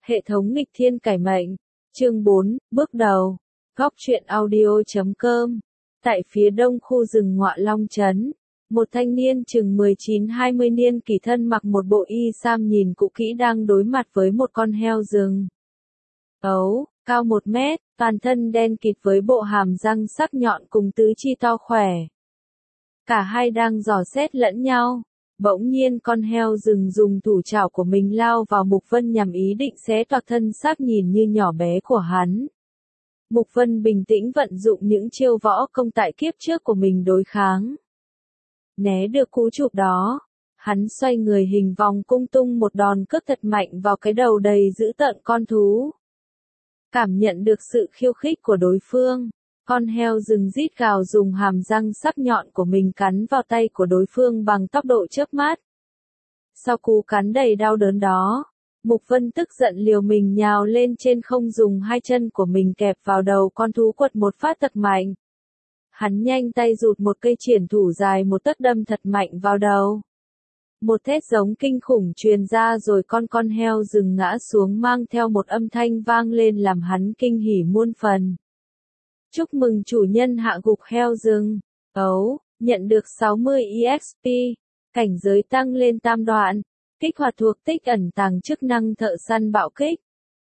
Hệ thống nghịch thiên cải mệnh. Chương 4, bước đầu. Góc truyện audio.com. Tại phía đông khu rừng Ngọa Long Trấn, một thanh niên chừng 19-20 niên kỷ thân mặc một bộ y sam nhìn cũ kỹ đang đối mặt với một con heo rừng. Ấu, cao 1 mét, toàn thân đen kịt với bộ hàm răng sắc nhọn cùng tứ chi to khỏe. Cả hai đang dò xét lẫn nhau. Bỗng nhiên con heo rừng dùng thủ chảo của mình lao vào Mục Vân nhằm ý định xé toạc thân xác nhìn như nhỏ bé của hắn. Mục Vân bình tĩnh vận dụng những chiêu võ công tại kiếp trước của mình đối kháng. Né được cú chụp đó, hắn xoay người hình vòng cung tung một đòn cước thật mạnh vào cái đầu đầy dữ tợn con thú. Cảm nhận được sự khiêu khích của đối phương, con heo rừng rít gào dùng hàm răng sắc nhọn của mình cắn vào tay của đối phương bằng tốc độ chớp mắt. Sau cú cắn đầy đau đớn đó, Mục Vân tức giận liều mình nhào lên trên không dùng hai chân của mình kẹp vào đầu con thú quật một phát thật mạnh. Hắn nhanh tay rụt một cây triển thủ dài một tấc đâm thật mạnh vào đầu. Một thét giống kinh khủng truyền ra rồi con heo rừng ngã xuống mang theo một âm thanh vang lên làm hắn kinh hỉ muôn phần. Chúc mừng chủ nhân hạ gục heo rừng. Ấu, nhận được 60 EXP, cảnh giới tăng lên tam đoạn, kích hoạt thuộc tích ẩn tàng chức năng thợ săn bạo kích.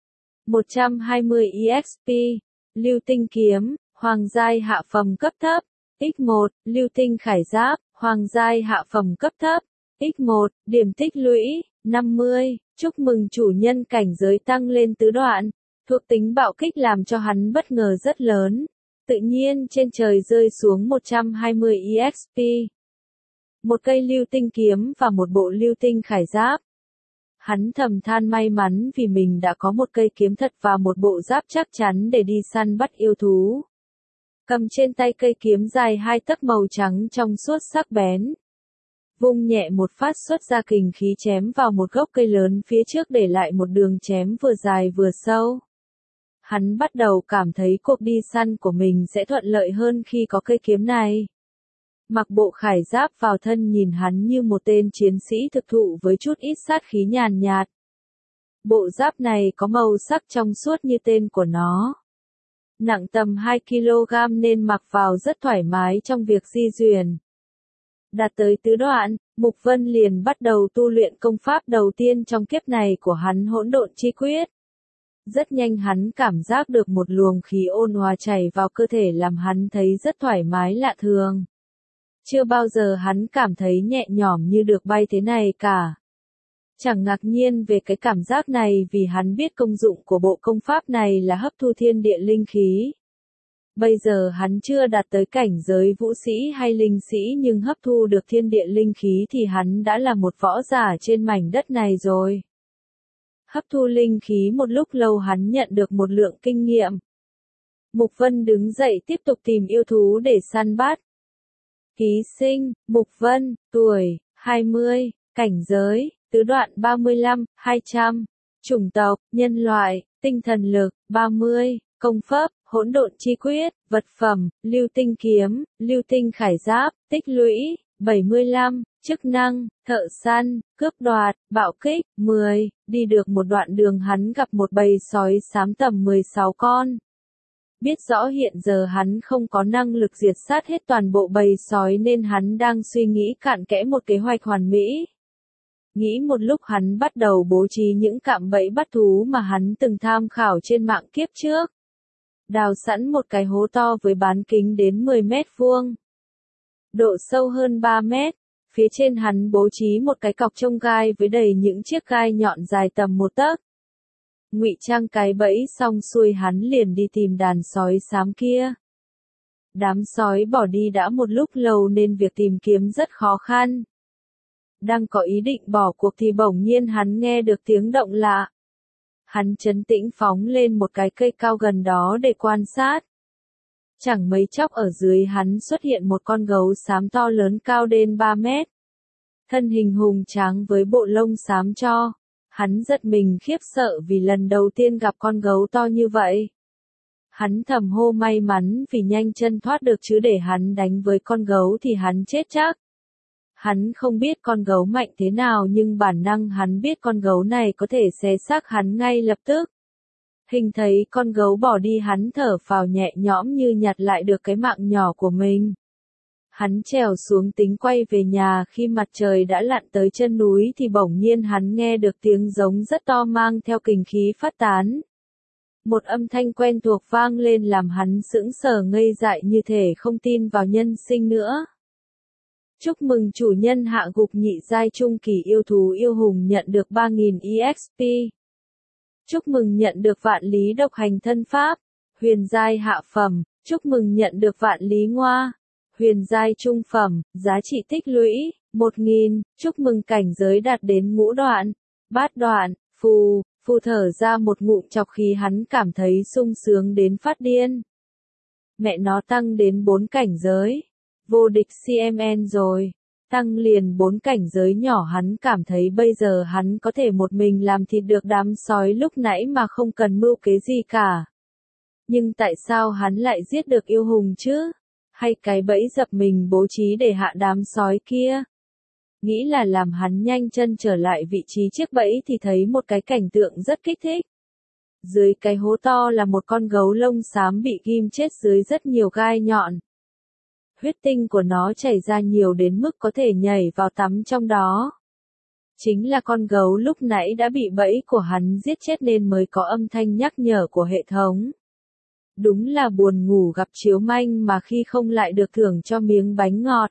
120 EXP, lưu tinh kiếm, hoàng giai hạ phẩm cấp thấp, X1, lưu tinh khải giáp, hoàng giai hạ phẩm cấp thấp, X1, điểm tích lũy, 50, chúc mừng chủ nhân cảnh giới tăng lên tứ đoạn, thuộc tính bạo kích làm cho hắn bất ngờ rất lớn. Tự nhiên trên trời rơi xuống 120 EXP. Một cây lưu tinh kiếm và một bộ lưu tinh khải giáp. Hắn thầm than may mắn vì mình đã có một cây kiếm thật và một bộ giáp chắc chắn để đi săn bắt yêu thú. Cầm trên tay cây kiếm dài 2 tấc màu trắng trong suốt sắc bén. Vung nhẹ một phát xuất ra kình khí chém vào một gốc cây lớn phía trước để lại một đường chém vừa dài vừa sâu. Hắn bắt đầu cảm thấy cuộc đi săn của mình sẽ thuận lợi hơn khi có cây kiếm này. Mặc bộ khải giáp vào thân nhìn hắn như một tên chiến sĩ thực thụ với chút ít sát khí nhàn nhạt. Bộ giáp này có màu sắc trong suốt như tên của nó. Nặng tầm 2 kg nên mặc vào rất thoải mái trong việc di chuyển. Đạt tới tứ đoạn, Mục Vân liền bắt đầu tu luyện công pháp đầu tiên trong kiếp này của hắn Hỗn Độn Chi Quyết. Rất nhanh hắn cảm giác được một luồng khí ôn hòa chảy vào cơ thể làm hắn thấy rất thoải mái lạ thường. Chưa bao giờ hắn cảm thấy nhẹ nhõm như được bay thế này cả. Chẳng ngạc nhiên về cái cảm giác này vì hắn biết công dụng của bộ công pháp này là hấp thu thiên địa linh khí. Bây giờ hắn chưa đạt tới cảnh giới vũ sĩ hay linh sĩ nhưng hấp thu được thiên địa linh khí thì hắn đã là một võ giả trên mảnh đất này rồi. Hấp thu linh khí một lúc lâu hắn nhận được một lượng kinh nghiệm. Mục Vân đứng dậy tiếp tục tìm yêu thú để săn bắt. Ký sinh, Mục Vân, tuổi, 20, cảnh giới, tứ đoạn 35, 200, chủng tộc, nhân loại, tinh thần lực, 30, công pháp, hỗn độn chi quyết, vật phẩm, lưu tinh kiếm, lưu tinh khải giáp, tích lũy, 75, chức năng, thợ săn, cướp đoạt, bạo kích, 10, đi được một đoạn đường hắn gặp một bầy sói xám tầm 16 con. Biết rõ hiện giờ hắn không có năng lực diệt sát hết toàn bộ bầy sói nên hắn đang suy nghĩ cặn kẽ một kế hoạch hoàn mỹ. Nghĩ một lúc hắn bắt đầu bố trí những cạm bẫy bắt thú mà hắn từng tham khảo trên mạng kiếp trước. Đào sẵn một cái hố to với bán kính đến 10 mét vuông. Độ sâu hơn 3 mét. Phía trên hắn bố trí một cái cọc trông gai với đầy những chiếc gai nhọn dài tầm 1 tấc. Ngụy trang cái bẫy xong xuôi hắn liền đi tìm đàn sói xám kia. Đám sói bỏ đi đã một lúc lâu nên việc tìm kiếm rất khó khăn. Đang có ý định bỏ cuộc thì bỗng nhiên hắn nghe được tiếng động lạ. Hắn trấn tĩnh phóng lên một cái cây cao gần đó để quan sát. Chẳng mấy chốc ở dưới hắn xuất hiện một con gấu xám to lớn cao đến 3 mét. Thân hình hùng tráng với bộ lông xám cho. Hắn giật mình khiếp sợ vì lần đầu tiên gặp con gấu to như vậy. Hắn thầm hô may mắn vì nhanh chân thoát được chứ để hắn đánh với con gấu thì hắn chết chắc. Hắn không biết con gấu mạnh thế nào nhưng bản năng hắn biết con gấu này có thể xé xác hắn ngay lập tức. Hình thấy con gấu bỏ đi hắn thở phào nhẹ nhõm như nhặt lại được cái mạng nhỏ của mình. Hắn trèo xuống tính quay về nhà, khi mặt trời đã lặn tới chân núi thì bỗng nhiên hắn nghe được tiếng giống rất to mang theo kình khí phát tán. Một âm thanh quen thuộc vang lên làm hắn sững sờ ngây dại như thể không tin vào nhân sinh nữa. Chúc mừng chủ nhân hạ gục nhị giai trung kỳ yêu thú yêu hùng nhận được 3.000 EXP. Chúc mừng nhận được vạn lý độc hành thân pháp, huyền giai hạ phẩm. Chúc mừng nhận được vạn lý ngoa, huyền giai trung phẩm, giá trị tích lũy 1.000. Chúc mừng cảnh giới đạt đến ngũ đoạn, bát đoạn. Phù thở ra một ngụm chọc khí, hắn cảm thấy sung sướng đến phát điên. Mẹ nó, tăng đến 4 cảnh giới. Vô địch CMN rồi. Tăng liền 4 cảnh giới nhỏ, hắn cảm thấy bây giờ hắn có thể một mình làm thịt được đám sói lúc nãy mà không cần mưu kế gì cả. Nhưng tại sao hắn lại giết được yêu hùng chứ? Hay cái bẫy dập mình bố trí để hạ đám sói kia? Nghĩ là làm hắn nhanh chân trở lại vị trí chiếc bẫy thì thấy một cái cảnh tượng rất kích thích. Dưới cái hố to là một con gấu lông xám bị ghim chết dưới rất nhiều gai nhọn. Huyết tinh của nó chảy ra nhiều đến mức có thể nhảy vào tắm trong đó. Chính là con gấu lúc nãy đã bị bẫy của hắn giết chết nên mới có âm thanh nhắc nhở của hệ thống. Đúng là buồn ngủ gặp chiếu manh mà khi không lại được thưởng cho miếng bánh ngọt.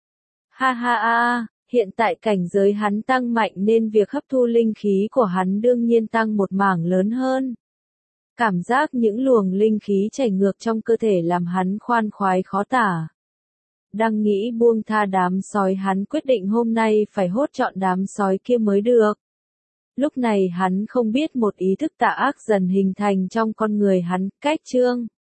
Ha ha ha, hiện tại cảnh giới hắn tăng mạnh nên việc hấp thu linh khí của hắn đương nhiên tăng một mảng lớn hơn. Cảm giác những luồng linh khí chảy ngược trong cơ thể làm hắn khoan khoái khó tả. Đang nghĩ buông tha đám sói, hắn quyết định hôm nay phải hốt trọn đám sói kia mới được. Lúc này hắn không biết một ý thức tà ác dần hình thành trong con người hắn, cách chương